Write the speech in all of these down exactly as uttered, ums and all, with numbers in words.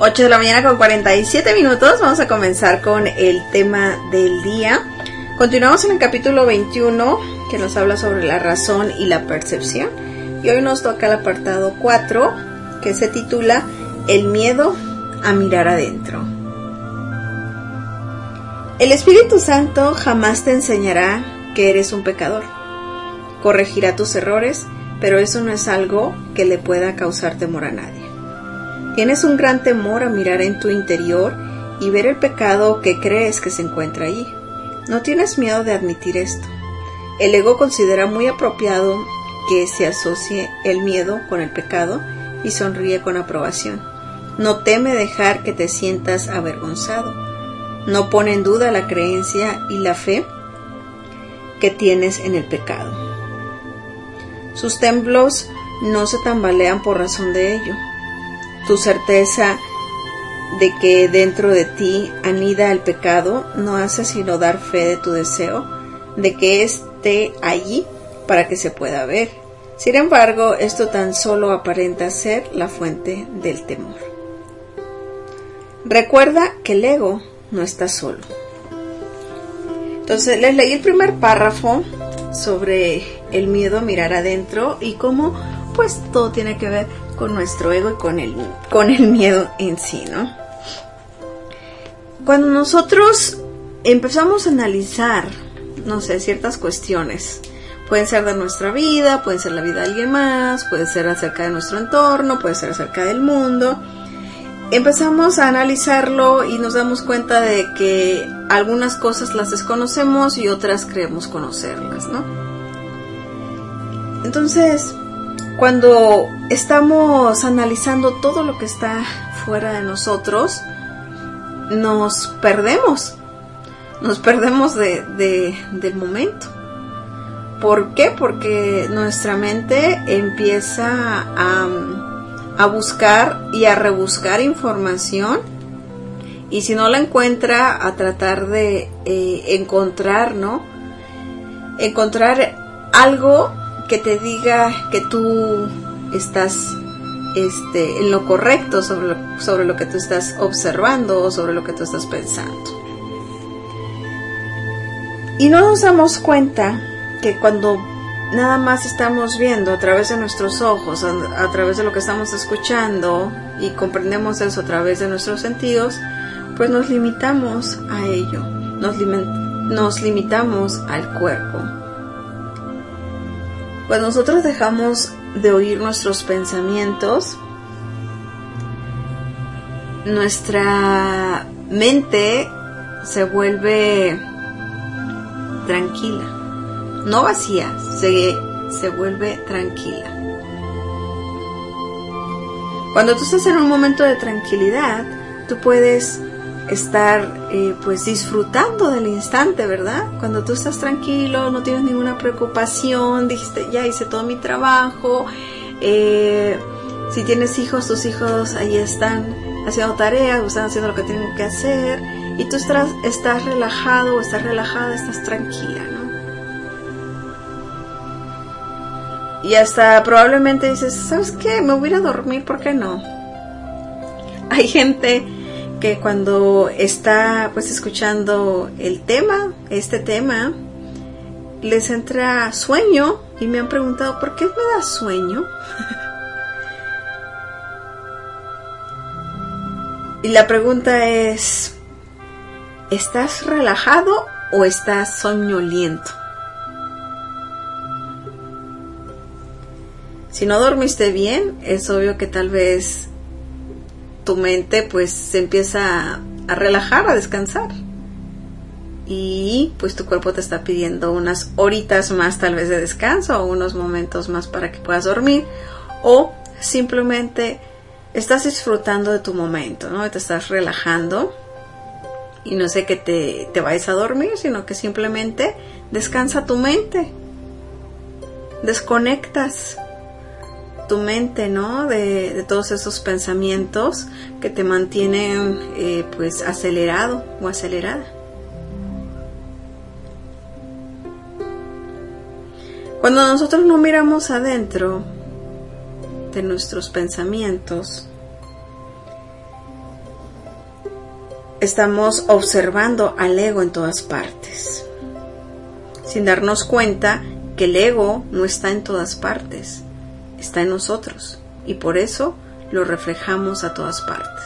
ocho de la mañana con cuarenta y siete minutos. Vamos a comenzar con el tema del día. Continuamos en el capítulo veintiuno, que nos habla sobre la razón y la percepción. Y hoy nos toca el apartado cuatro, que se titula El miedo a mirar adentro. El Espíritu Santo jamás te enseñará que eres un pecador. Corregirá tus errores, pero eso no es algo que le pueda causar temor a nadie. Tienes un gran temor a mirar en tu interior y ver el pecado que crees que se encuentra allí. No tienes miedo de admitir esto. El ego considera muy apropiado que se asocie el miedo con el pecado y sonríe con aprobación. No teme dejar que te sientas avergonzado. No pone en duda la creencia y la fe que tienes en el pecado. Sus templos no se tambalean por razón de ello. Tu certeza de que dentro de ti anida el pecado no hace sino dar fe de tu deseo de que esté allí para que se pueda ver. Sin embargo, esto tan solo aparenta ser la fuente del temor. Recuerda que el ego no está solo. Entonces les leí el primer párrafo sobre el miedo a mirar adentro y cómo pues todo tiene que ver con nuestro ego y con el, con el miedo en sí, ¿no? Cuando nosotros empezamos a analizar, no sé, ciertas cuestiones, pueden ser de nuestra vida, pueden ser la vida de alguien más, puede ser acerca de nuestro entorno, puede ser acerca del mundo, empezamos a analizarlo y nos damos cuenta de que algunas cosas las desconocemos y otras creemos conocerlas, ¿no? Entonces, cuando estamos analizando todo lo que está fuera de nosotros, nos perdemos, nos perdemos de, de, del momento. ¿Por qué? Porque nuestra mente empieza a, a buscar y a rebuscar información, y si no la encuentra, a tratar de eh, encontrar, ¿no? Encontrar algo que te diga que tú estás este, en lo correcto sobre lo, sobre lo que tú estás observando o sobre lo que tú estás pensando. Y no nos damos cuenta que cuando nada más estamos viendo a través de nuestros ojos, a, a través de lo que estamos escuchando y comprendemos eso a través de nuestros sentidos, pues nos limitamos a ello, nos, lim- nos limitamos al cuerpo. Cuando nosotros dejamos de oír nuestros pensamientos, nuestra mente se vuelve tranquila, no vacía, se, se vuelve tranquila. Cuando tú estás en un momento de tranquilidad, tú puedes estar eh, pues disfrutando del instante, ¿verdad? Cuando tú estás tranquilo, no tienes ninguna preocupación, dijiste, ya hice todo mi trabajo, eh, si tienes hijos, tus hijos ahí están haciendo tareas, o están haciendo lo que tienen que hacer, y tú estás, estás relajado o estás relajada, estás tranquila, ¿no? Y hasta probablemente dices, ¿sabes qué? Me voy a ir a dormir, ¿por qué no? Hay gente que cuando está pues escuchando el tema, este tema, les entra sueño y me han preguntado, ¿por qué me da sueño? Y la pregunta es, ¿estás relajado o estás soñoliento? Si no dormiste bien, es obvio que tal vez tu mente pues se empieza a relajar, a descansar, y pues tu cuerpo te está pidiendo unas horitas más tal vez de descanso o unos momentos más para que puedas dormir, o simplemente estás disfrutando de tu momento, ¿no? Te estás relajando y no sé que te, te vayas a dormir, sino que simplemente descansa tu mente, desconectas tu mente, ¿no? De, de todos esos pensamientos que te mantienen eh, pues acelerado o acelerada. Cuando nosotros no miramos adentro de nuestros pensamientos, estamos observando al ego en todas partes, sin darnos cuenta que el ego no está en todas partes, está en nosotros, y por eso lo reflejamos a todas partes.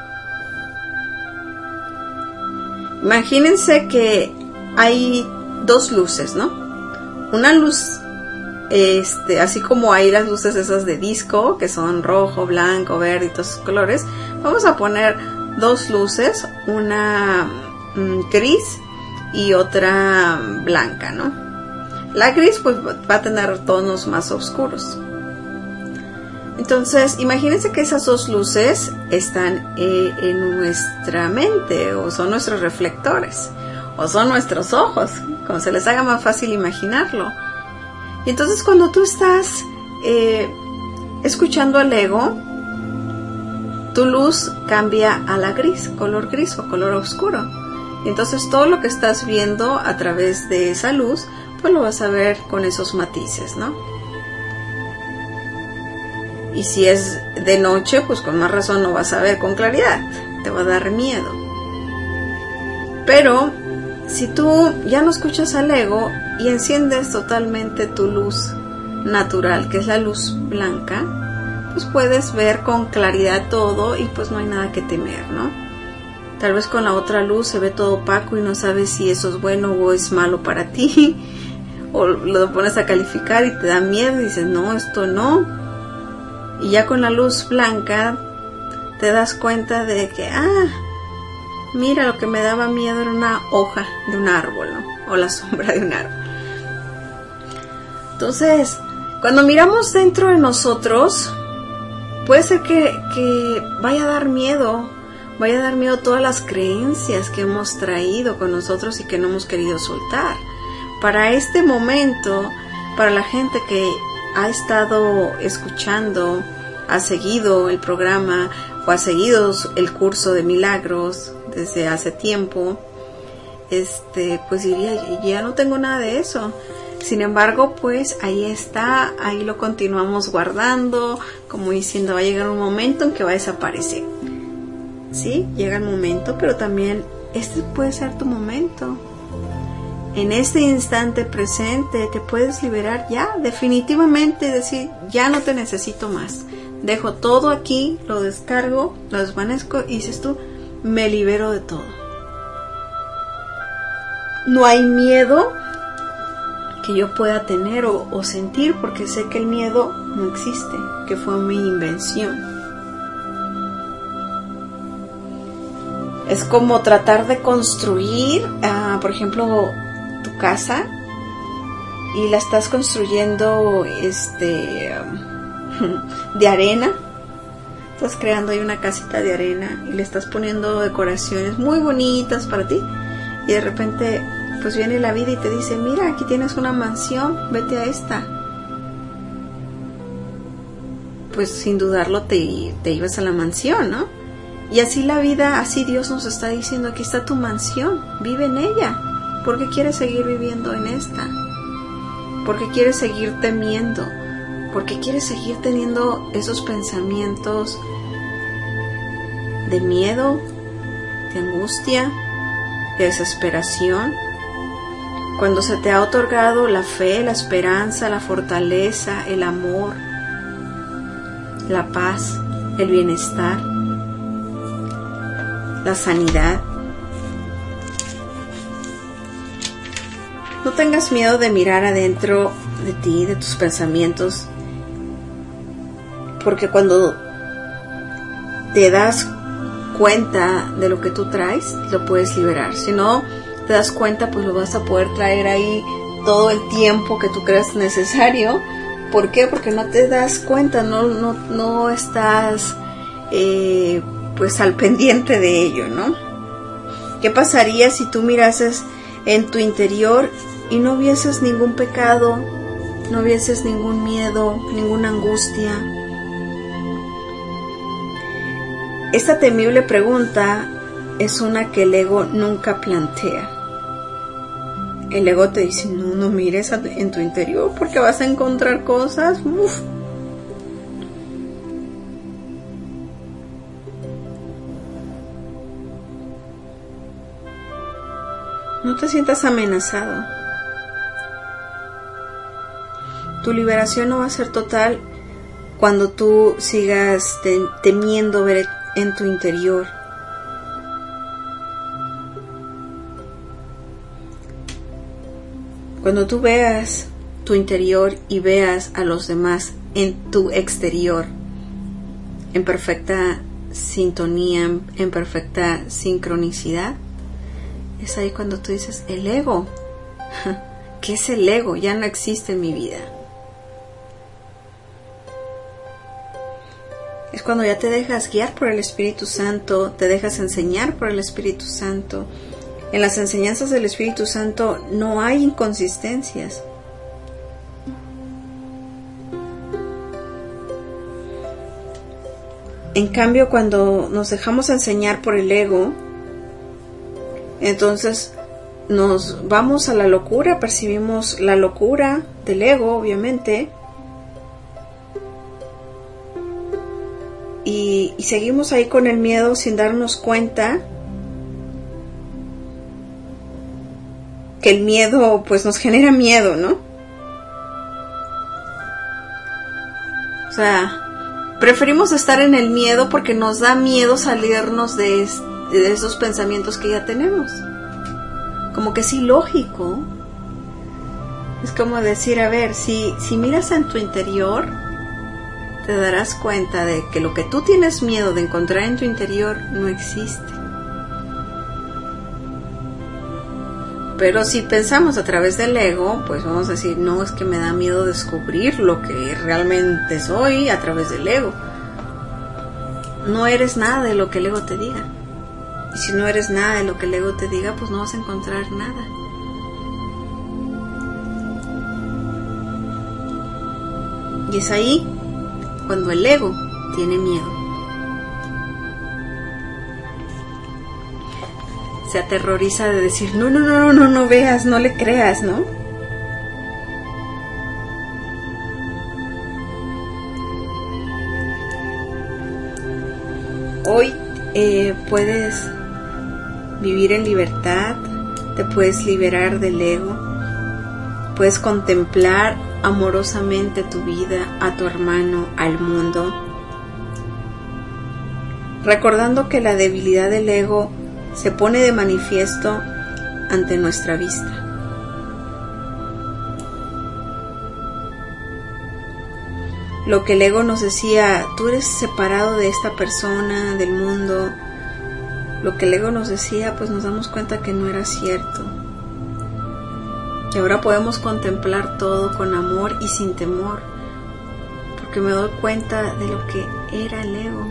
Imagínense que hay dos luces, ¿no? Una luz, este, así como hay las luces esas de disco, que son rojo, blanco, verde y todos esos colores, vamos a poner dos luces, una mm, gris y otra blanca, ¿no? La gris pues va a tener tonos más oscuros. Entonces, imagínense que esas dos luces están eh, en nuestra mente, o son nuestros reflectores, o son nuestros ojos, como se les haga más fácil imaginarlo. Y entonces cuando tú estás eh, escuchando al ego, tu luz cambia a la gris, color gris o color oscuro. Y entonces todo lo que estás viendo a través de esa luz, pues lo vas a ver con esos matices, ¿no? Y si es de noche, pues con más razón no vas a ver con claridad, te va a dar miedo. Pero si tú ya no escuchas al ego y enciendes totalmente tu luz natural, que es la luz blanca, pues puedes ver con claridad todo y pues no hay nada que temer, ¿no? Tal vez con la otra luz se ve todo opaco y no sabes si eso es bueno o es malo para ti, o lo pones a calificar y te da miedo y dices, no, esto no. Y ya con la luz blanca te das cuenta de que, ah, mira, lo que me daba miedo era una hoja de un árbol, ¿no? O la sombra de un árbol. Entonces, cuando miramos dentro de nosotros, puede ser que, que vaya a dar miedo, vaya a dar miedo todas las creencias que hemos traído con nosotros y que no hemos querido soltar. Para este momento, para la gente que ha estado escuchando, ha seguido el programa o ha seguido el curso de milagros desde hace tiempo, este, pues diría, ya no tengo nada de eso. Sin embargo, pues ahí está, ahí lo continuamos guardando, como diciendo, va a llegar un momento en que va a desaparecer. Sí, llega el momento, pero también este puede ser tu momento. En este instante presente te puedes liberar ya, definitivamente, decir, ya no te necesito más. Dejo todo aquí, lo descargo, lo desvanezco y dices tú, me libero de todo. No hay miedo que yo pueda tener o, o sentir, porque sé que el miedo no existe, que fue mi invención. Es como tratar de construir, uh, por ejemplo, tu casa y la estás construyendo este um, de arena. Estás creando ahí una casita de arena y le estás poniendo decoraciones muy bonitas para ti, y de repente pues viene la vida y te dice, mira, aquí tienes una mansión, vete a esta. Pues sin dudarlo te, te ibas a la mansión, ¿no? Y así la vida, así Dios nos está diciendo, aquí está tu mansión, vive en ella. ¿Por qué quieres seguir viviendo en esta? ¿Por qué quieres seguir temiendo? ¿Por qué quieres seguir teniendo esos pensamientos de miedo, de angustia, de desesperación? Cuando se te ha otorgado la fe, la esperanza, la fortaleza, el amor, la paz, el bienestar, la sanidad. No tengas miedo de mirar adentro de ti, de tus pensamientos, porque cuando te das cuenta de lo que tú traes, lo puedes liberar. Si no te das cuenta, pues lo vas a poder traer ahí todo el tiempo que tú creas necesario. ¿Por qué? Porque no te das cuenta, no, no, no estás eh, pues al pendiente de ello, ¿no? ¿Qué pasaría si tú mirases en tu interior y no vieses ningún pecado, no vieses ningún miedo, ninguna angustia? Esta temible pregunta es una que el ego nunca plantea. El ego te dice, no, no mires en tu interior porque vas a encontrar cosas, uf. No te sientas amenazado. Tu liberación no va a ser total cuando tú sigas te- temiendo ver en tu interior. Cuando tú veas tu interior y veas a los demás en tu exterior, en perfecta sintonía, en perfecta sincronicidad, es ahí cuando tú dices, el ego, ¿qué es el ego? Ya no existe en mi vida. Es cuando ya te dejas guiar por el Espíritu Santo, te dejas enseñar por el Espíritu Santo. En las enseñanzas del Espíritu Santo no hay inconsistencias. En cambio, cuando nos dejamos enseñar por el ego, entonces nos vamos a la locura, percibimos la locura del ego, obviamente, y, y seguimos ahí con el miedo sin darnos cuenta que el miedo pues nos genera miedo, ¿no? O sea, preferimos estar en el miedo porque nos da miedo salirnos de, de esos pensamientos que ya tenemos. Como que es ilógico. Es como decir, a ver, si, si miras en tu interior, te darás cuenta de que lo que tú tienes miedo de encontrar en tu interior no existe. Pero si pensamos a través del ego, pues vamos a decir, no, es que me da miedo descubrir lo que realmente soy a través del ego. No eres nada de lo que el ego te diga. Y si no eres nada de lo que el ego te diga, pues no vas a encontrar nada. Y es ahí cuando el ego tiene miedo. Se aterroriza de decir, no, no, no, no, no, no veas, no le creas, ¿no? Hoy eh, puedes vivir en libertad, te puedes liberar del ego, puedes contemplar amorosamente tu vida, a tu hermano, al mundo, recordando que la debilidad del ego se pone de manifiesto ante nuestra vista. Lo que el ego nos decía, tú eres separado de esta persona, del mundo, lo que el ego nos decía, pues nos damos cuenta que no era cierto. Que ahora podemos contemplar todo con amor y sin temor, porque me doy cuenta de lo que era el ego.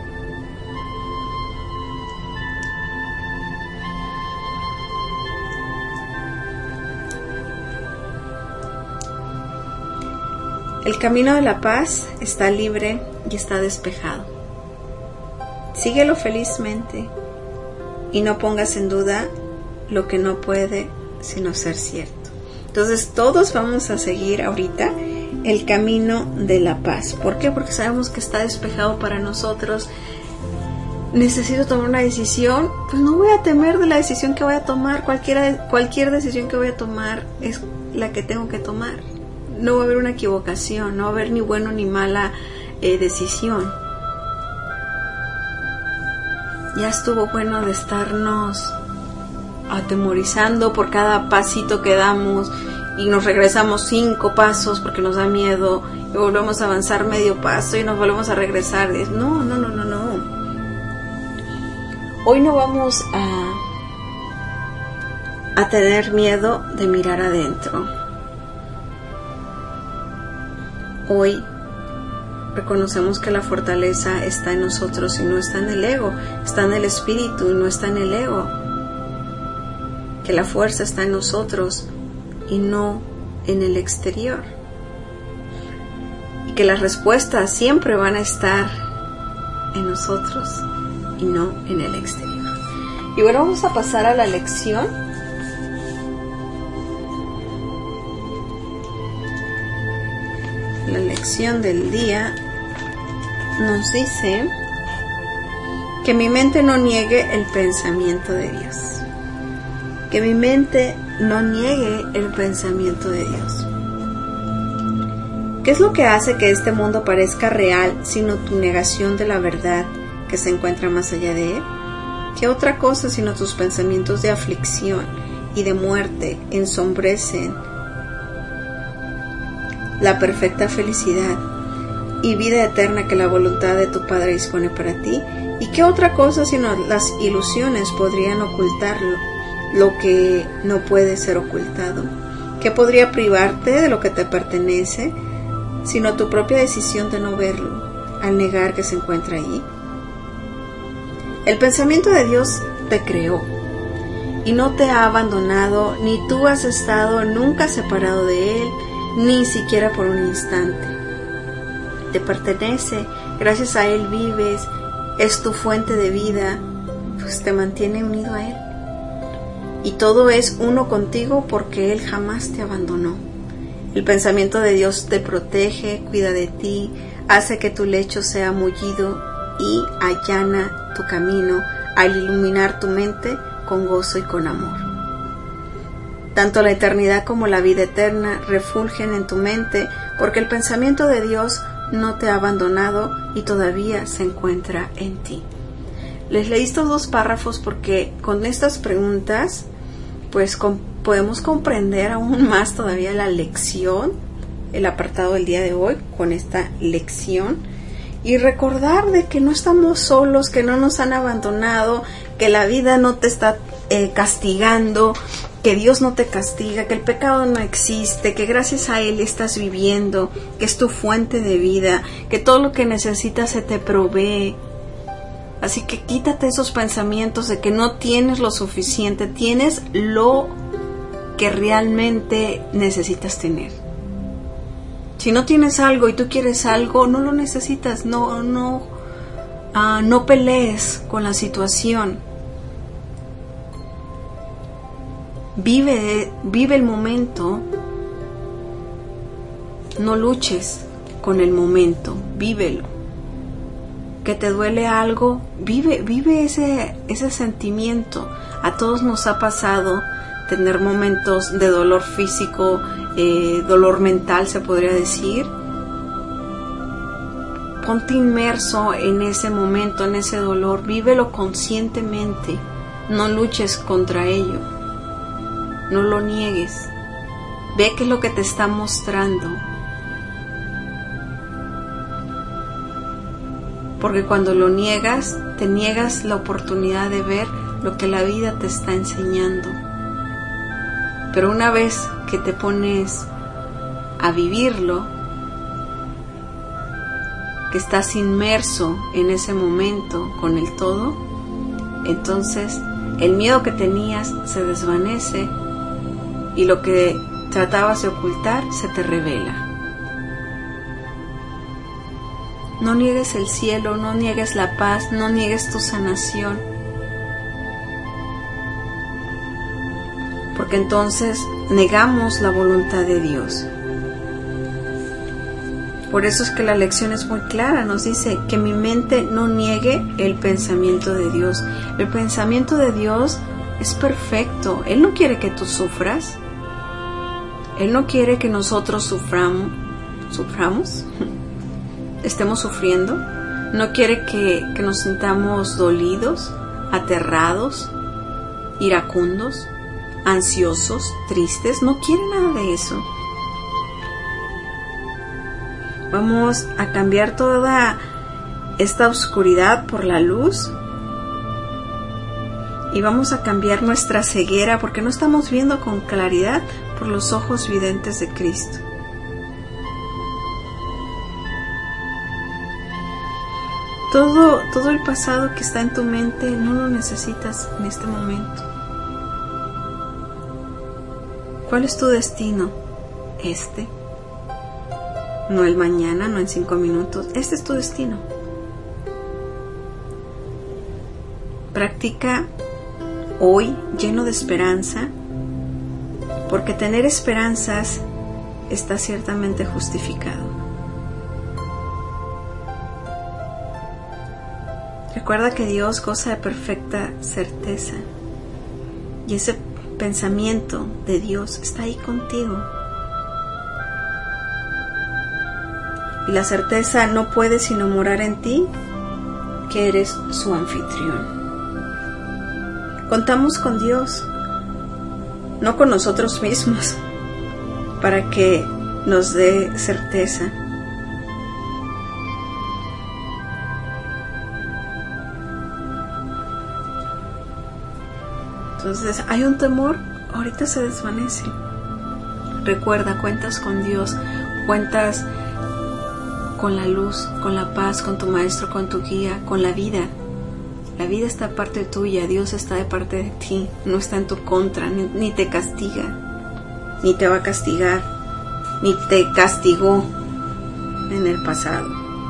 El camino de la paz está libre y está despejado. Síguelo felizmente y no pongas en duda lo que no puede sino ser cierto. Entonces todos vamos a seguir ahorita el camino de la paz. ¿Por qué? Porque sabemos que está despejado para nosotros. Necesito tomar una decisión, pues no voy a temer de la decisión que voy a tomar. Cualquiera, cualquier decisión que voy a tomar es la que tengo que tomar. No va a haber una equivocación, no va a haber ni bueno ni mala eh, decisión. Ya estuvo bueno de estarnos atemorizando por cada pasito que damos y nos regresamos cinco pasos porque nos da miedo y volvemos a avanzar medio paso y nos volvemos a regresar. No, no, no, no, no. Hoy no vamos a, a tener miedo de mirar adentro. Hoy reconocemos que la fortaleza está en nosotros y no está en el ego, está en el espíritu y no está en el ego. Que la fuerza está en nosotros y no en el exterior. Y que las respuestas siempre van a estar en nosotros y no en el exterior. Y bueno, vamos a pasar a la lección. La lección del día nos dice que mi mente no niegue el pensamiento de Dios. que mi mente no niegue el pensamiento de Dios. ¿Qué es lo que hace que este mundo parezca real sino tu negación de la verdad que se encuentra más allá de él? ¿Qué otra cosa sino tus pensamientos de aflicción y de muerte ensombrecen la perfecta felicidad y vida eterna que la voluntad de tu Padre dispone para ti? ¿Y qué otra cosa sino las ilusiones podrían ocultarlo, lo que no puede ser ocultado? ¿Qué podría privarte de lo que te pertenece, sino tu propia decisión de no verlo, al negar que se encuentra allí? El pensamiento de Dios te creó y no te ha abandonado, ni tú has estado nunca separado de Él, ni siquiera por un instante. Te pertenece, gracias a Él vives, es tu fuente de vida, pues te mantiene unido a Él. Y todo es uno contigo porque Él jamás te abandonó. El pensamiento de Dios te protege, cuida de ti, hace que tu lecho sea mullido y allana tu camino al iluminar tu mente con gozo y con amor. Tanto la eternidad como la vida eterna refulgen en tu mente porque el pensamiento de Dios no te ha abandonado y todavía se encuentra en ti. Les leí estos dos párrafos porque con estas preguntas pues com- podemos comprender aún más todavía la lección, el apartado del día de hoy con esta lección, y recordar de que no estamos solos, que no nos han abandonado, que la vida no te está eh, castigando, que Dios no te castiga, que el pecado no existe, que gracias a Él estás viviendo, que es tu fuente de vida, que todo lo que necesitas se te provee. Así que quítate esos pensamientos de que no tienes lo suficiente, tienes lo que realmente necesitas tener. Si no tienes algo y tú quieres algo, no lo necesitas, no, no, uh, no pelees con la situación. Vive, vive el momento, no luches con el momento, vívelo. Que te duele algo, vive, vive ese, ese sentimiento. A todos nos ha pasado tener momentos de dolor físico, eh, dolor mental se podría decir. Ponte inmerso en ese momento, en ese dolor, vívelo conscientemente, no luches contra ello, no lo niegues, ve qué es lo que te está mostrando. Porque cuando lo niegas, te niegas la oportunidad de ver lo que la vida te está enseñando. Pero una vez que te pones a vivirlo, que estás inmerso en ese momento con el todo, entonces el miedo que tenías se desvanece y lo que tratabas de ocultar se te revela. No niegues el cielo, no niegues la paz, no niegues tu sanación. Porque entonces negamos la voluntad de Dios. Por eso es que la lección es muy clara, nos dice que mi mente no niegue el pensamiento de Dios. El pensamiento de Dios es perfecto. Él no quiere que tú sufras. Él no quiere que nosotros suframos, suframos, estemos sufriendo. No quiere que, que nos sintamos dolidos, aterrados, iracundos, ansiosos, tristes. No quiere nada de eso. Vamos a cambiar toda esta oscuridad por la luz y vamos a cambiar nuestra ceguera porque no estamos viendo con claridad por los ojos videntes de Cristo. Todo, todo el pasado que está en tu mente no lo necesitas en este momento. ¿Cuál es tu destino? Este. No el mañana, no en cinco minutos. Este es tu destino. Practica hoy lleno de esperanza, porque tener esperanzas está ciertamente justificado. Recuerda que Dios goza de perfecta certeza y ese pensamiento de Dios está ahí contigo. Y la certeza no puede sino morar en ti, que eres su anfitrión. Contamos con Dios, no con nosotros mismos, para que nos dé certeza. Entonces, hay un temor, ahorita se desvanece. Recuerda, cuentas con Dios, cuentas con la luz, con la paz, con tu maestro, con tu guía, con la vida. La vida está de parte tuya, Dios está de parte de ti, no está en tu contra, ni, ni te castiga, ni te va a castigar, ni te castigó en el pasado.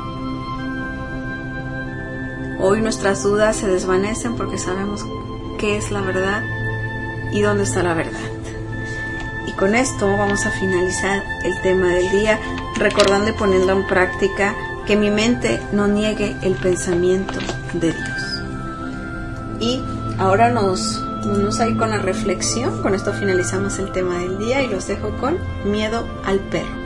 Hoy nuestras dudas se desvanecen porque sabemos qué es la verdad y dónde está la verdad. Y con esto vamos a finalizar el tema del día, recordando y poniendo en práctica que mi mente no niegue el pensamiento de Dios. Y ahora nos vamos a ir con la reflexión. Con esto finalizamos el tema del día y los dejo con miedo al perro.